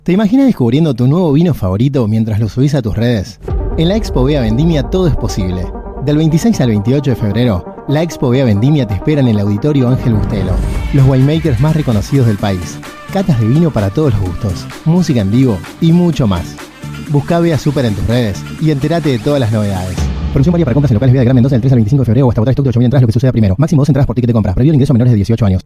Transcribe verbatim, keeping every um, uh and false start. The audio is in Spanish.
¿Te imaginas descubriendo tu nuevo vino favorito mientras lo subís a tus redes? En la Expo Bea Vendimia todo es posible. Del veintiséis al veintiocho de febrero, la Expo Bea Vendimia te espera en el Auditorio Ángel Bustelo. Los winemakers más reconocidos del país. Catas de vino para todos los gustos, música en vivo y mucho más. Buscá Bea Super en tus redes y entérate de todas las novedades. Promoción válida para compras en locales Bea de Gran Mendoza del tres al veinticinco de febrero o hasta agotar stock de ocho mil entradas, lo que suceda primero. Máximo dos entradas por ticket de compra. Prohibido el ingreso a menores de dieciocho años.